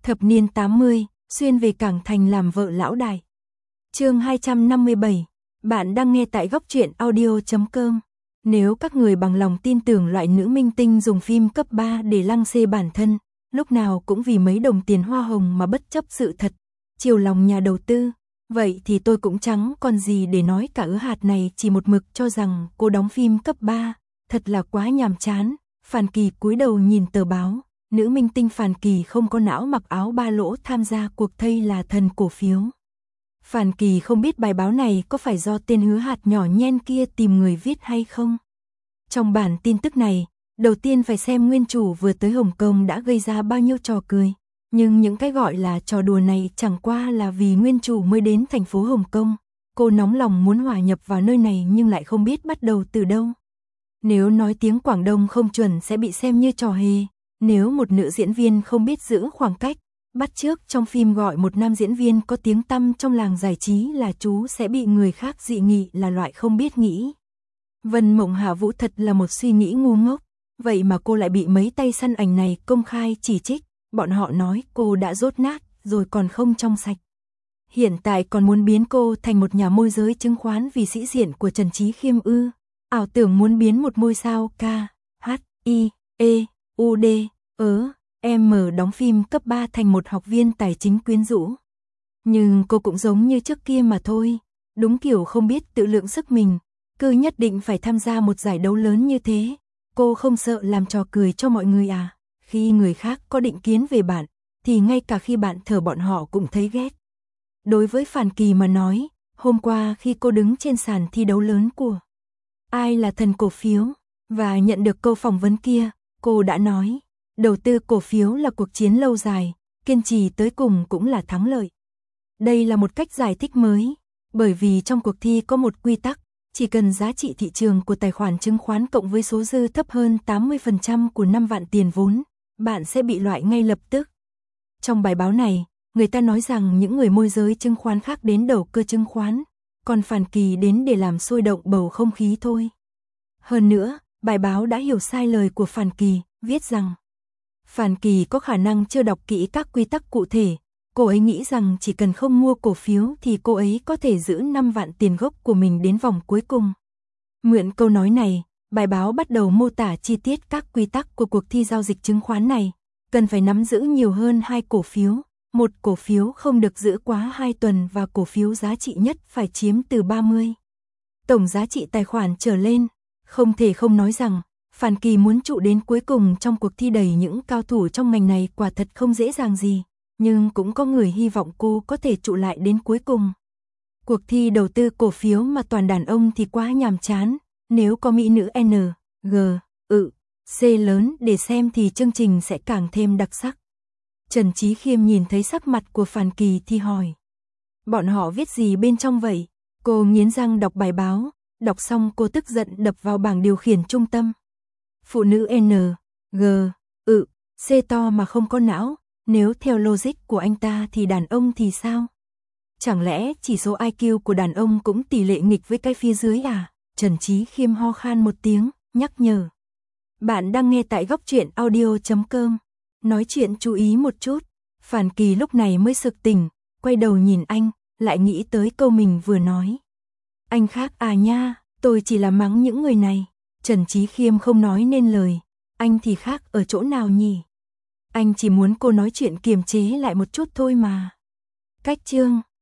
Thập niên 80, xuyên về Cảng Thành làm vợ lão đại. Chương 257. Bạn đang nghe tại góc truyện audio.com. Nếu các người bằng lòng tin tưởng loại nữ minh tinh dùng phim cấp 3 để lăng xê bản thân, lúc nào cũng vì mấy đồng tiền hoa hồng mà bất chấp sự thật, chiều lòng nhà đầu tư, vậy thì tôi cũng chẳng còn gì để nói cả. Hạt này chỉ một mực cho rằng cô đóng phim cấp 3, thật là quá nhàm chán. Phàn Kỳ cúi đầu nhìn tờ báo, nữ minh tinh Phàn Kỳ không có não mặc áo ba lỗ tham gia cuộc thi là thần cổ phiếu. Phàn Kỳ không biết bài báo này có phải do tên Hứa Hạt nhỏ nhen kia tìm người viết hay không. Trong bản tin tức này, đầu tiên phải xem nguyên chủ vừa tới Hồng Kông đã gây ra bao nhiêu trò cười. Nhưng những cái gọi là trò đùa này chẳng qua là vì nguyên chủ mới đến thành phố Hồng Kông. Cô nóng lòng muốn hòa nhập vào nơi này nhưng lại không biết bắt đầu từ đâu. Nếu nói tiếng Quảng Đông không chuẩn sẽ bị xem như trò hề. Nếu một nữ diễn viên không biết giữ khoảng cách, bắt chước trong phim gọi một nam diễn viên có tiếng tăm trong làng giải trí là chú sẽ bị người khác dị nghị là loại không biết nghĩ. Vân Mộng Hạ Vũ thật là một suy nghĩ ngu ngốc, vậy mà cô lại bị mấy tay săn ảnh này công khai chỉ trích, bọn họ nói cô đã dốt nát rồi còn không trong sạch. Hiện tại còn muốn biến cô thành một nhà môi giới chứng khoán vì sĩ diện của Trần Trí Khiêm ư? Ảo tưởng muốn biến một ngôi sao K, H, I, E, U, D, M đóng phim cấp 3 thành một học viên tài chính quyến rũ. Nhưng cô cũng giống như trước kia mà thôi, đúng kiểu không biết tự lượng sức mình, cứ nhất định phải tham gia một giải đấu lớn như thế. Cô không sợ làm trò cười cho mọi người à? Khi người khác có định kiến về bạn, thì ngay cả khi bạn thở bọn họ cũng thấy ghét. Đối với Phàn Kỳ mà nói, hôm qua khi cô đứng trên sàn thi đấu lớn của Ai là thần cổ phiếu, và nhận được câu phỏng vấn kia, cô đã nói, đầu tư cổ phiếu là cuộc chiến lâu dài, kiên trì tới cùng cũng là thắng lợi. Đây là một cách giải thích mới, bởi vì trong cuộc thi có một quy tắc, chỉ cần giá trị thị trường của tài khoản chứng khoán cộng với số dư thấp hơn 80% của 5 vạn tiền vốn, bạn sẽ bị loại ngay lập tức. Trong bài báo này, người ta nói rằng những người môi giới chứng khoán khác đến đầu cơ chứng khoán, còn Phàn Kỳ đến để làm sôi động bầu không khí thôi. Hơn nữa, bài báo đã hiểu sai lời của Phàn Kỳ, viết rằng Phàn Kỳ có khả năng chưa đọc kỹ các quy tắc cụ thể. Cô ấy nghĩ rằng chỉ cần không mua cổ phiếu thì cô ấy có thể giữ 5 vạn tiền gốc của mình đến vòng cuối cùng. Mượn câu nói này, bài báo bắt đầu mô tả chi tiết các quy tắc của cuộc thi giao dịch chứng khoán này. Cần phải nắm giữ nhiều hơn 2 cổ phiếu, một cổ phiếu không được giữ quá 2 tuần và cổ phiếu giá trị nhất phải chiếm từ 30 tổng giá trị tài khoản trở lên. Không thể không nói rằng, Phàn Kỳ muốn trụ đến cuối cùng trong cuộc thi đầy những cao thủ trong ngành này quả thật không dễ dàng gì, nhưng cũng có người hy vọng cô có thể trụ lại đến cuối cùng. Cuộc thi đầu tư cổ phiếu mà toàn đàn ông thì quá nhàm chán, nếu có mỹ nữ N, G, C lớn để xem thì chương trình sẽ càng thêm đặc sắc. Trần Trí Khiêm nhìn thấy sắc mặt của Phàn Kỳ thì hỏi, bọn họ viết gì bên trong vậy? Cô nghiến răng đọc bài báo, đọc xong cô tức giận đập vào bảng điều khiển trung tâm. Phụ nữ N, G, C to mà không có não, nếu theo logic của anh ta thì đàn ông thì sao? Chẳng lẽ chỉ số IQ của đàn ông cũng tỷ lệ nghịch với cái phía dưới à? Trần Trí Khiêm ho khan một tiếng, nhắc nhở. Bạn đang nghe tại góc truyện audio.com. Nói chuyện chú ý một chút. Phàn Kỳ lúc này mới sực tỉnh, quay đầu nhìn anh, lại nghĩ tới câu mình vừa nói. Anh khác à nha, tôi chỉ là mắng những người này. Trần Trí Khiêm không nói nên lời. Anh thì khác ở chỗ nào nhỉ? Anh chỉ muốn cô nói chuyện kiềm chế lại một chút thôi mà. Cách chương